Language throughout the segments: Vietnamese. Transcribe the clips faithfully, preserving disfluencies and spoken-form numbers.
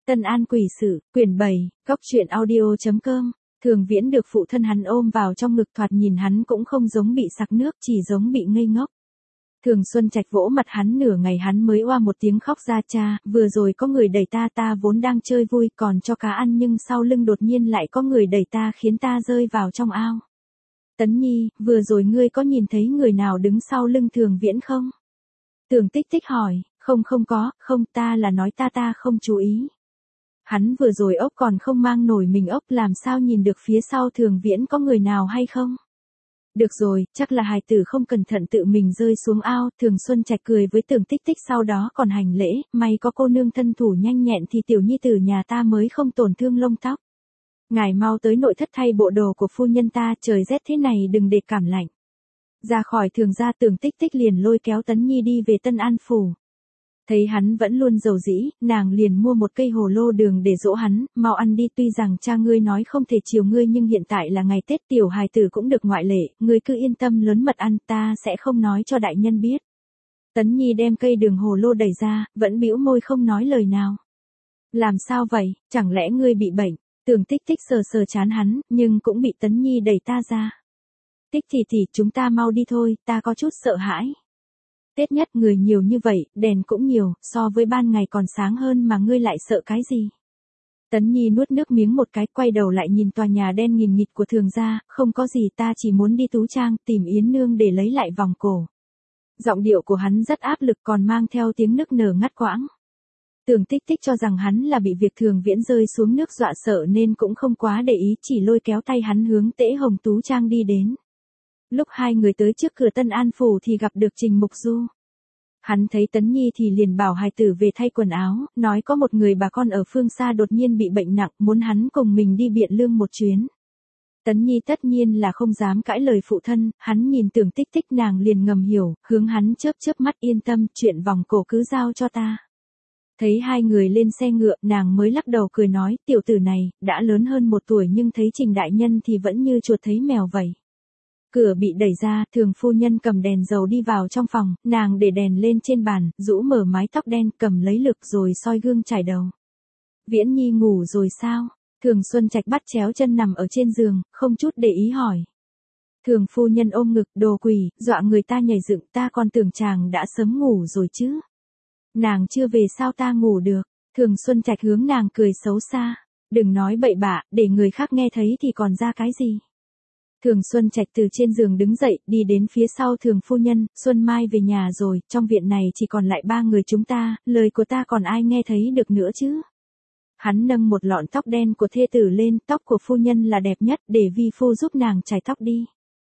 Tân An quỷ sự, quyển bảy, góc truyện audio.com. Thường Viễn được phụ thân hắn ôm vào trong ngực, thoạt nhìn hắn cũng không giống bị sặc nước, chỉ giống bị ngây ngốc. Thường Xuân Trạch vỗ mặt hắn nửa ngày hắn mới oa một tiếng khóc ra, cha, vừa rồi có người đẩy ta, ta vốn đang chơi vui còn cho cá ăn nhưng sau lưng đột nhiên lại có người đẩy ta khiến ta rơi vào trong ao. Tấn Nhi, vừa rồi ngươi có nhìn thấy người nào đứng sau lưng Thường Viễn không? Tưởng Tích Tích hỏi, không không có, không, ta là nói ta ta không chú ý. Hắn vừa rồi ốc còn không mang nổi mình ốc, làm sao nhìn được phía sau Thường Viễn có người nào hay không? Được rồi, chắc là hài tử không cẩn thận tự mình rơi xuống ao. Thường Xuân Trạch cười với Tưởng Tích Tích, sau đó còn hành lễ, may có cô nương thân thủ nhanh nhẹn thì tiểu nhi tử nhà ta mới không tổn thương lông tóc. Ngài mau tới nội thất thay bộ đồ của phu nhân ta, trời rét thế này đừng để cảm lạnh. Ra khỏi Thường gia, Tưởng Tích Tích liền lôi kéo Tấn Nhi đi về Tân An phủ. Thấy hắn vẫn luôn dầu dĩ, nàng liền mua một cây hồ lô đường để dỗ hắn, mau ăn đi, tuy rằng cha ngươi nói không thể chiều ngươi nhưng hiện tại là ngày Tết, tiểu hài tử cũng được ngoại lệ, ngươi cứ yên tâm lớn mật ăn, ta sẽ không nói cho đại nhân biết. Tấn Nhi đem cây đường hồ lô đẩy ra, vẫn bĩu môi không nói lời nào. Làm sao vậy, chẳng lẽ ngươi bị bệnh? Tưởng Tích Tích sờ sờ chán hắn, nhưng cũng bị Tấn Nhi đẩy ta ra. Tích thì thì chúng ta mau đi thôi, ta có chút sợ hãi. Tết nhất người nhiều như vậy, đèn cũng nhiều, so với ban ngày còn sáng hơn mà ngươi lại sợ cái gì? Tấn Nhi nuốt nước miếng một cái, quay đầu lại nhìn tòa nhà đen nghìn nghịt của Thường gia, không có gì, ta chỉ muốn đi tú trang tìm Yến Nương để lấy lại vòng cổ. Giọng điệu của hắn rất áp lực còn mang theo tiếng nức nở ngắt quãng. Tưởng Tích Tích cho rằng hắn là bị việc Thường Viễn rơi xuống nước dọa sợ nên cũng không quá để ý, chỉ lôi kéo tay hắn hướng Tễ Hồng tú trang đi đến. Lúc hai người tới trước cửa Tân An phủ thì gặp được Trình Mục Du. Hắn thấy Tấn Nhi thì liền bảo hài tử về thay quần áo, nói có một người bà con ở phương xa đột nhiên bị bệnh nặng, muốn hắn cùng mình đi Biện Lương một chuyến. Tấn Nhi tất nhiên là không dám cãi lời phụ thân, hắn nhìn Tưởng Tích Tích, nàng liền ngầm hiểu, hướng hắn chớp chớp mắt, yên tâm, chuyện vòng cổ cứ giao cho ta. Thấy hai người lên xe ngựa, nàng mới lắc đầu cười nói, tiểu tử này, đã lớn hơn một tuổi nhưng thấy Trình đại nhân thì vẫn như chuột thấy mèo vậy. Cửa bị đẩy ra, Thường phu nhân cầm đèn dầu đi vào trong phòng, nàng để đèn lên trên bàn, rũ mở mái tóc đen, cầm lấy lược rồi soi gương chải đầu. Viễn Nhi ngủ rồi sao? Thường Xuân Trạch bắt chéo chân nằm ở trên giường, không chút để ý hỏi. Thường phu nhân ôm ngực, đồ quỷ, dọa người ta nhảy dựng, ta còn tưởng chàng đã sớm ngủ rồi chứ. Nàng chưa về sao ta ngủ được? Thường Xuân Trạch hướng nàng cười xấu xa. Đừng nói bậy bạ, để người khác nghe thấy thì còn ra cái gì? Thường Xuân Trạch từ trên giường đứng dậy, đi đến phía sau Thường phu nhân, Xuân Mai về nhà rồi, trong viện này chỉ còn lại ba người chúng ta, lời của ta còn ai nghe thấy được nữa chứ? Hắn nâng một lọn tóc đen của thê tử lên, tóc của phu nhân là đẹp nhất, để vi phu giúp nàng chải tóc đi.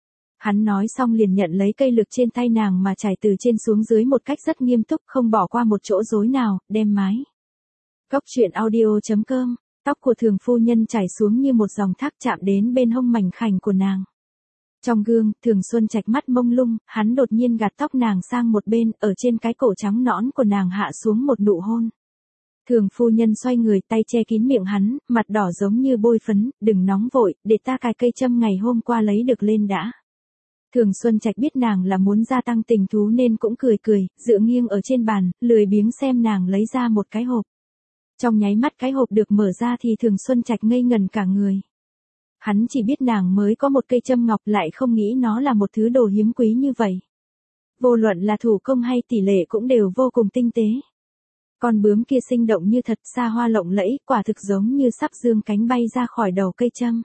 Hắn nói xong liền nhận lấy cây lược trên tay nàng mà chải từ trên xuống dưới một cách rất nghiêm túc, không bỏ qua một chỗ rối nào, đem mái. Góc truyện audio.com. Tóc của Thường phu nhân chảy xuống như một dòng thác chạm đến bên hông mảnh khảnh của nàng. Trong gương, Thường Xuân Trạch mắt mông lung, hắn đột nhiên gạt tóc nàng sang một bên, ở trên cái cổ trắng nõn của nàng hạ xuống một nụ hôn. Thường phu nhân xoay người, tay che kín miệng hắn, mặt đỏ giống như bôi phấn, đừng nóng vội, để ta cài cây châm ngày hôm qua lấy được lên đã. Thường Xuân Trạch biết nàng là muốn gia tăng tình thú nên cũng cười cười, dựa nghiêng ở trên bàn, lười biếng xem nàng lấy ra một cái hộp. Trong nháy mắt cái hộp được mở ra thì Thường Xuân Trạch ngây ngần cả người. Hắn chỉ biết nàng mới có một cây châm ngọc, lại không nghĩ nó là một thứ đồ hiếm quý như vậy. Vô luận là thủ công hay tỷ lệ cũng đều vô cùng tinh tế. Con bướm kia sinh động như thật, xa hoa lộng lẫy, quả thực giống như sắp dương cánh bay ra khỏi đầu cây châm.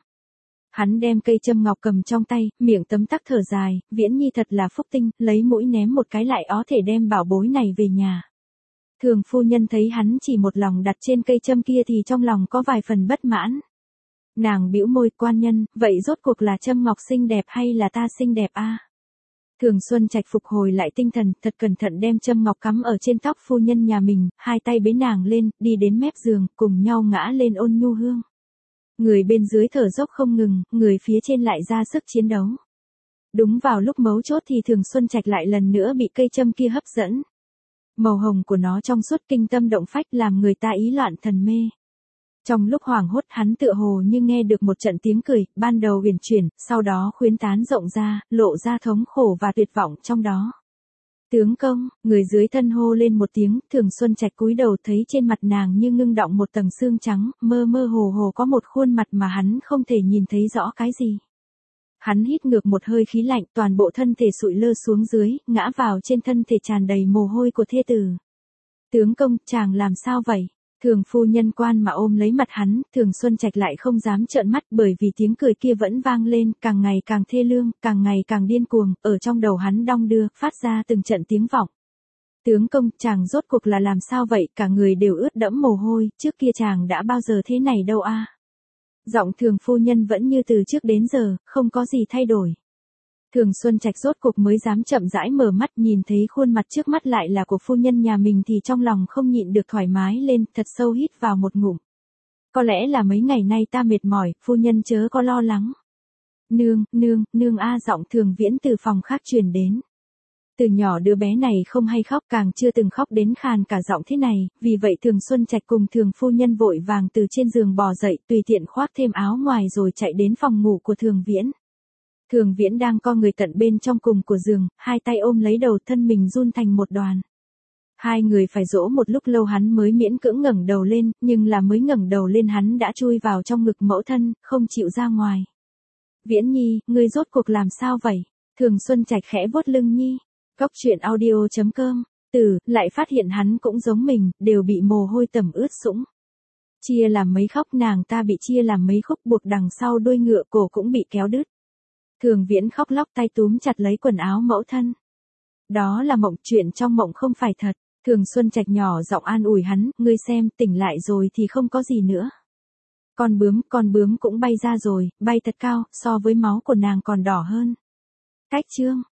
Hắn đem cây châm ngọc cầm trong tay, miệng tấm tắc thở dài, Viễn Nhi thật là phúc tinh, lấy mũi ném một cái lại có thể đem bảo bối này về nhà. Thường phu nhân thấy hắn chỉ một lòng đặt trên cây châm kia thì trong lòng có vài phần bất mãn. Nàng bĩu môi, quan nhân, vậy rốt cuộc là châm ngọc xinh đẹp hay là ta xinh đẹp a? À? Thường Xuân Trạch phục hồi lại tinh thần, thật cẩn thận đem châm ngọc cắm ở trên tóc phu nhân nhà mình, hai tay bế nàng lên, đi đến mép giường, cùng nhau ngã lên ôn nhu hương. Người bên dưới thở dốc không ngừng, người phía trên lại ra sức chiến đấu. Đúng vào lúc mấu chốt thì Thường Xuân Trạch lại lần nữa bị cây châm kia hấp dẫn. Màu hồng của nó trong suốt kinh tâm động phách làm người ta ý loạn thần mê. Trong lúc hoảng hốt hắn tựa hồ như nghe được một trận tiếng cười, ban đầu uyển chuyển, sau đó khuyến tán rộng ra, lộ ra thống khổ và tuyệt vọng trong đó. Tướng công, người dưới thân hô lên một tiếng, Thường Xuân Trạch cúi đầu thấy trên mặt nàng như ngưng đọng một tầng sương trắng, mơ mơ hồ hồ có một khuôn mặt mà hắn không thể nhìn thấy rõ cái gì. Hắn hít ngược một hơi khí lạnh, toàn bộ thân thể sụi lơ xuống dưới, ngã vào trên thân thể tràn đầy mồ hôi của thê tử. Tướng công, chàng làm sao vậy? Thường phu nhân quan mà ôm lấy mặt hắn, Thường Xuân Trạch lại không dám trợn mắt bởi vì tiếng cười kia vẫn vang lên, càng ngày càng thê lương, càng ngày càng điên cuồng, ở trong đầu hắn đong đưa, phát ra từng trận tiếng vọng. Tướng công, chàng rốt cuộc là làm sao vậy, cả người đều ướt đẫm mồ hôi, trước kia chàng đã bao giờ thế này đâu a. Giọng Thường phu nhân vẫn như từ trước đến giờ, không có gì thay đổi. Thường Xuân Trạch rốt cuộc mới dám chậm rãi mở mắt, nhìn thấy khuôn mặt trước mắt lại là của phu nhân nhà mình thì trong lòng không nhịn được thoải mái lên, thật sâu hít vào một ngụm. Có lẽ là mấy ngày nay ta mệt mỏi, phu nhân chớ có lo lắng. Nương, nương, nương a giọng Thường Viễn từ phòng khác truyền đến. Từ nhỏ đứa bé này không hay khóc, càng chưa từng khóc đến khàn cả giọng thế này, vì vậy Thường Xuân Trạch cùng Thường phu nhân vội vàng từ trên giường bò dậy, tùy tiện khoác thêm áo ngoài rồi chạy đến phòng ngủ của Thường Viễn. Thường Viễn đang co người tận bên trong cùng của giường, hai tay ôm lấy đầu, thân mình run thành một đoàn. Hai người phải dỗ một lúc lâu hắn mới miễn cưỡng ngẩng đầu lên, nhưng là mới ngẩng đầu lên hắn đã chui vào trong ngực mẫu thân, không chịu ra ngoài. Viễn Nhi, ngươi rốt cuộc làm sao vậy? Thường Xuân Trạch khẽ vuốt lưng Nhi. Góc truyện audio chấm com, Tử, lại phát hiện hắn cũng giống mình, đều bị mồ hôi tẩm ướt sũng. Chia làm mấy khóc, nàng ta bị chia làm mấy khúc, buộc đằng sau đuôi ngựa, cổ cũng bị kéo đứt. Thường Viễn khóc lóc, tay túm chặt lấy quần áo mẫu thân. Đó là mộng, chuyện trong mộng không phải thật. Thường Xuân Trạch nhỏ giọng an ủi hắn, ngươi xem, tỉnh lại rồi thì không có gì nữa. Con bướm, con bướm cũng bay ra rồi, bay thật cao, so với máu của nàng còn đỏ hơn. Cách chương.